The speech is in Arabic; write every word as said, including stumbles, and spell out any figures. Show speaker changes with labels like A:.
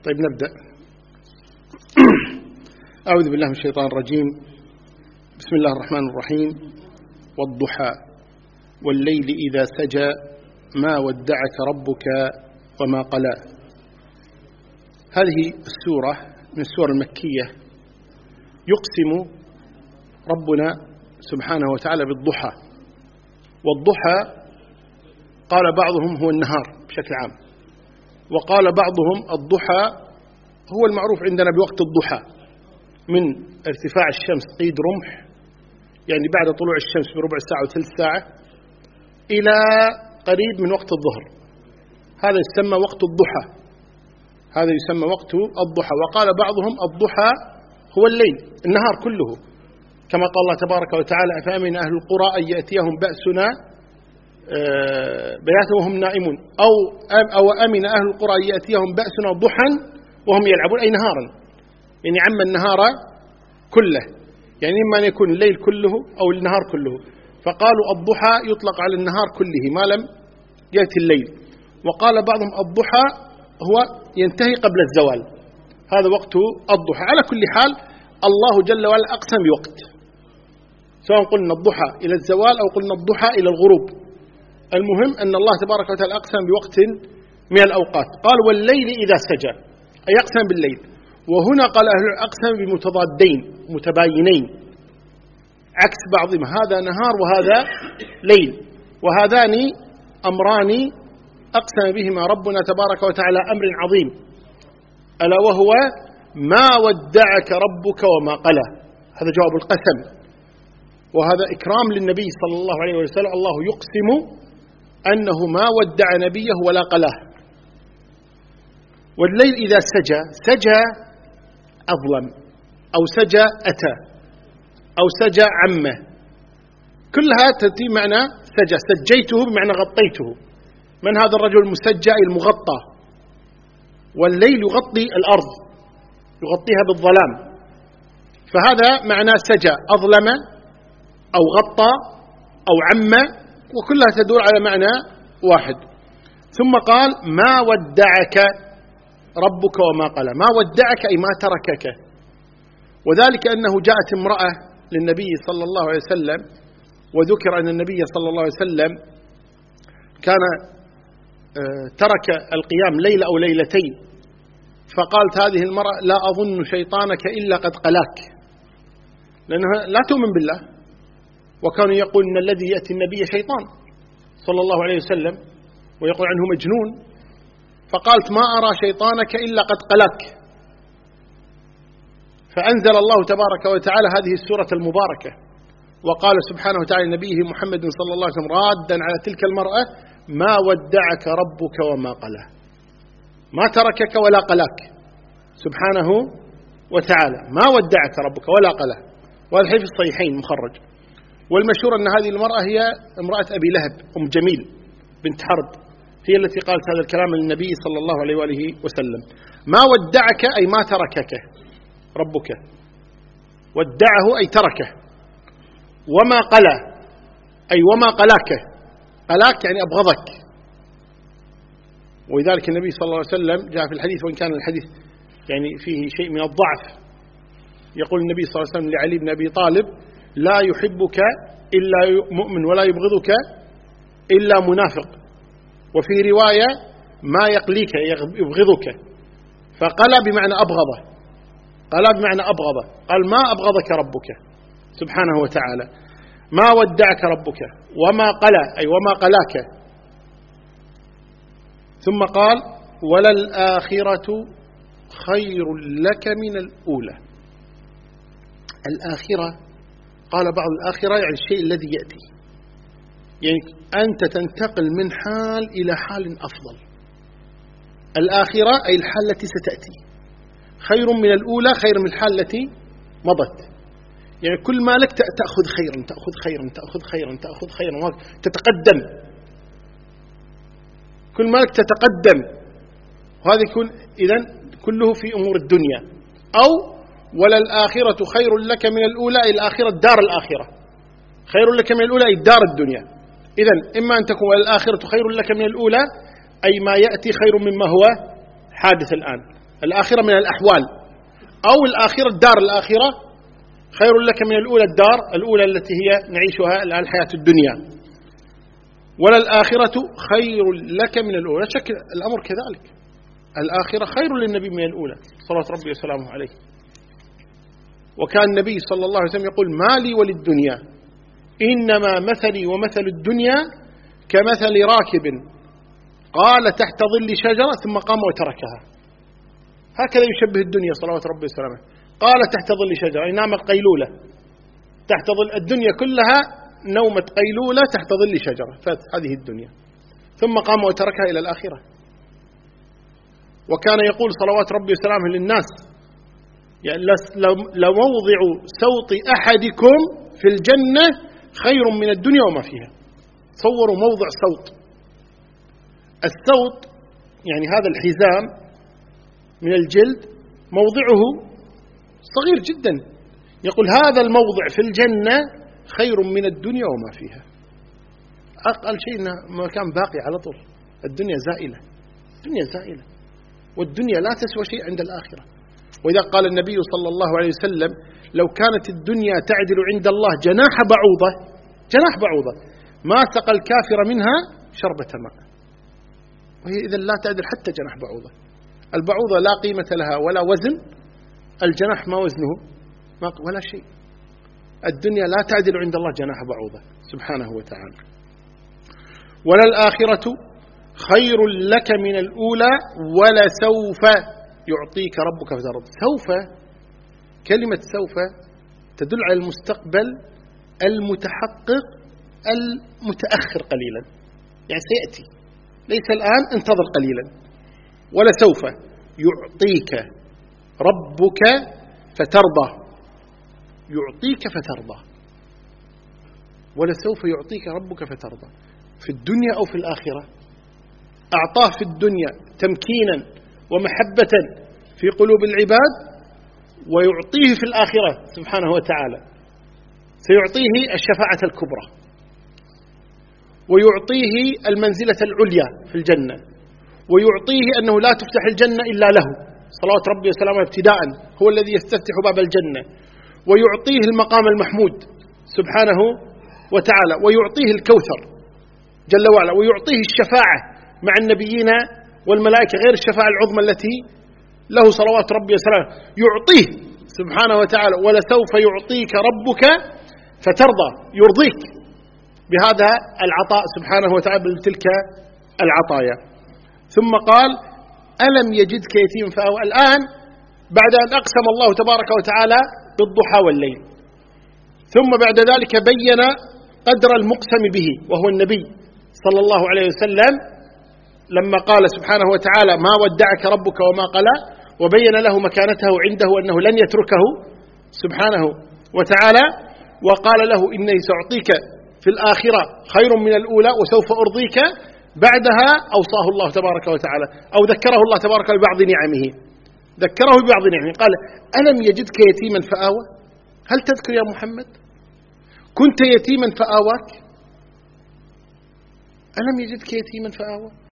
A: طيب نبدأ. أعوذ بالله من الشيطان الرجيم. بسم الله الرحمن الرحيم. والضحى والليل إذا سجى ما ودعك ربك وما قلى. هذه السورة من السور المكية يقسم ربنا سبحانه وتعالى بالضحى. والضحى قال بعضهم هو النهار بشكل عام، وقال بعضهم الضحى هو المعروف عندنا بوقت الضحى من ارتفاع الشمس قيد رمح، يعني بعد طلوع الشمس بربع ساعة وثلث ساعة إلى قريب من وقت الظهر، هذا يسمى وقت الضحى، هذا يسمى وقت الضحى. وقال بعضهم الضحى هو الليل النهار كله، كما قال الله تبارك وتعالى أفأمن أهل القرى أن يأتيهم بأسنا بياتا وهم نائمون أو أو أمن أهل القرى أن يأتيهم بأسنا ضحى وهم يلعبون، أي نهارا، يعني عم النهار كله، يعني إما أن يكون الليل كله أو النهار كله. فقالوا الضحى يطلق على النهار كله ما لم يأتي الليل. وقال بعضهم الضحى هو ينتهي قبل الزوال، هذا وقت الضحى. على كل حال الله جل وعلا أقسم بوقت، سواء قلنا الضحى إلى الزوال أو قلنا الضحى إلى الغروب، المهم أن الله تبارك وتعالى أقسم بوقت من الأوقات. قال والليل إذا سجى، أي أقسم بالليل. وهنا قال أهل أقسم بمتضادين متباينين عكس بعضهم، هذا نهار وهذا ليل، وهذان أمران أقسم بهما ربنا تبارك وتعالى أمر عظيم، ألا وهو ما ودعك ربك وما قلى. هذا جواب القسم، وهذا إكرام للنبي صلى الله عليه وسلم. الله يقسم أنه ما ودع نبيه ولا قلاه. والليل إذا سجى، سجى أظلم أو سجى أتى أو سجى عمه، كلها تأتي معنى سجى. سجيته بمعنى غطيته. من هذا الرجل المسجى المغطى؟ والليل يغطي الأرض، يغطيها بالظلام، فهذا معنى سجى، أظلم أو غطى أو عم، وكلها تدور على معنى واحد. ثم قال ما ودعك ربك وما قلى. ما ودعك أي ما تركك، وذلك أنه جاءت امرأة للنبي صلى الله عليه وسلم، وذكر أن النبي صلى الله عليه وسلم كان ترك القيام ليلة أو ليلتين، فقالت هذه المرأة لا أظن شيطانك إلا قد قلاك، لأنها لا تؤمن بالله، وكانوا يقول أن الذي يأتي النبي شيطان صلى الله عليه وسلم ويقول عنه مجنون، فقالت ما أرى شيطانك إلا قد قلاك. فأنزل الله تبارك وتعالى هذه السورة المباركة، وقال سبحانه وتعالى نبيه محمد صلى الله عليه وسلم رادا على تلك المرأة ما ودعك ربك وما قلى، ما تركك ولا قلاك سبحانه وتعالى، ما ودعك ربك ولا قلى. وهذا الحديث في الصحيحين مخرج. والمشهور أن هذه المرأة هي امرأة أبي لهب أم جميل بنت حرب، هي التي قالت هذا الكلام للنبي صلى الله عليه وآله وسلم. ما ودعك أي ما تركك ربك، ودعه أي تركه. وما قلى أي وما قلاك، قلاك يعني أبغضك. ولذلك النبي صلى الله عليه وسلم جاء في الحديث، وإن كان الحديث يعني فيه شيء من الضعف، يقول النبي صلى الله عليه وسلم لعلي بن أبي طالب لا يحبك إلا مؤمن ولا يبغضك إلا منافق، وفي رواية ما يقليك يبغضك، فقال بمعنى أبغضه، قال بمعنى أبغضه، قال ما أبغضك ربك سبحانه وتعالى، ما ودعك ربك وما قلى أي وما قلاك. ثم قال وللآخرة خير لك من الأولى. الآخرة قال بعض الآخرة يعني الشيء الذي يأتي، يعني أنت تنتقل من حال إلى حال أفضل. الآخرة أي الحال التي ستأتي، خير من الأولى خير من الحال التي مضت، يعني كل ما لك تأخذ خيرا تأخذ خيرا تأخذ خيرا تأخذ خيرا تتقدم، كل ما لك تتقدم. وهذا يكون إذن كله في أمور الدنيا. أو وللآخرة خير لك من الأولى، الآخرة دار الآخرة، خير لك من الأولى أي دار الدنيا. إذن إما أن تكون الآخرة خير لك من الأولى أي ما يأتي خير مما هو حادث الآن، الآخرة من الأحوال، أو الآخرة الدار الآخرة خير لك من الأولى، الدار الأولى التي هي نعيشها الآن الحياة الدنيا، ولا الآخرة خير لك من الأولى. شكل الأمر كذلك، الآخرة خير للنبي من الأولى صلوات ربي وسلامه عليه. وكان النبي صلى الله عليه وسلم يقول: ما لي وللدنيا إنما مثلي ومثل الدنيا كمثل راكب قال تحت ظل شجرة ثم قام وتركها. هكذا يشبه الدنيا صلوات ربي وسلامه. قال تحت ظل شجرة، نام قيلولة تحت ظل الدنيا كلها، نومة قيلولة تحت ظل شجرة، فهذه الدنيا، ثم قام وتركها إلى الآخرة. وكان يقول صلوات ربي وسلامه للناس: يعني لموضع سوط أحدكم في الجنة خير من الدنيا وما فيها. تصوروا موضع سوط، السوط يعني هذا الحزام من الجلد موضعه صغير جدا، يقول هذا الموضع في الجنة خير من الدنيا وما فيها. أقل شيء إنه مكان باقي على طول، الدنيا زائلة، الدنيا زائلة، والدنيا لا تسوى شيء عند الآخرة. وإذا قال النبي صلى الله عليه وسلم: لو كانت الدنيا تعدل عند الله جناح بعوضة، جناح بعوضة ما سقى الكافر منها شربة ماء. وهي إذن لا تعدل حتى جناح بعوضة. البعوضة لا قيمة لها ولا وزن، الجناح ما وزنه ما ولا شيء. الدنيا لا تعدل عند الله جناح بعوضة سبحانه وتعالى. ولا الآخرة خير لك من الأولى ولا سوف يعطيك ربك فترضى. سوف، كلمة سوف تدل على المستقبل المتحقق المتأخر قليلا، يعني سيأتي، ليس الآن، انتظر قليلا. ولا سوف يعطيك ربك فترضى، يعطيك فترضى، ولا سوف يعطيك ربك فترضى، في الدنيا أو في الآخرة. أعطاه في الدنيا تمكينا ومحبة في قلوب العباد، ويعطيه في الآخرة سبحانه وتعالى، سيعطيه الشفاعة الكبرى، ويعطيه المنزلة العليا في الجنة، ويعطيه أنه لا تفتح الجنة إلا له صلوات ربي وسلامه ابتداء، هو الذي يستفتح باب الجنة، ويعطيه المقام المحمود سبحانه وتعالى، ويعطيه الكوثر جل وعلا، ويعطيه الشفاعة مع النبيين والملائكة غير الشفاعة العظمى التي له صلوات ربي وسلامه، يعطيه سبحانه وتعالى. ولسوف يعطيك ربك فترضى، يرضيك بهذا العطاء سبحانه وتعالى بتلك العطايا. ثم قال: ألم يجدك يتيم فآوى. الآن بعد أن أقسم الله تبارك وتعالى بالضحى والليل، ثم بعد ذلك بين قدر المقسم به وهو النبي صلى الله عليه وسلم، لما قال سبحانه وتعالى: ما ودعك ربك وما قلى، وبين له مكانته عنده أنه لن يتركه سبحانه وتعالى، وقال له: إني سأعطيك في الآخرة خير من الأولى وسوف أرضيك. بعدها أوصاه الله تبارك وتعالى، أو ذكره الله تبارك ببعض نعمه، ذكره ببعض نعمه، قال: ألم يجدك يتيما فآوى. هل تذكر يا محمد كنت يتيما فآواك؟ ألم يجدك يتيما فآوى.